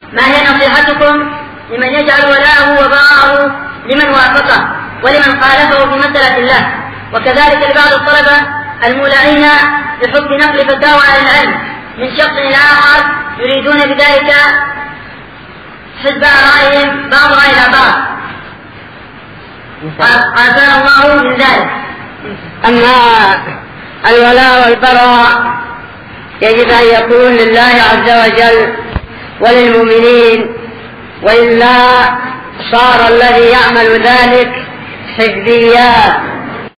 ما هي نصيحتكم لمن يجعل ولاءه وبراءه لمن وافقه ولمن خالفه في مسألة الله، وكذلك لبعض الطلبة المولعين بحب نقل فتاوى على العلم من شخص إلى آخر يريدون بذلك حسب آرائهم بعضها إلى بعض، عافانا الله من ذلك. أما الولاء والبراء يجب أن يكون لله عز وجل وللمؤمنين، وإلا صار الذي يعمل ذلك حزبيات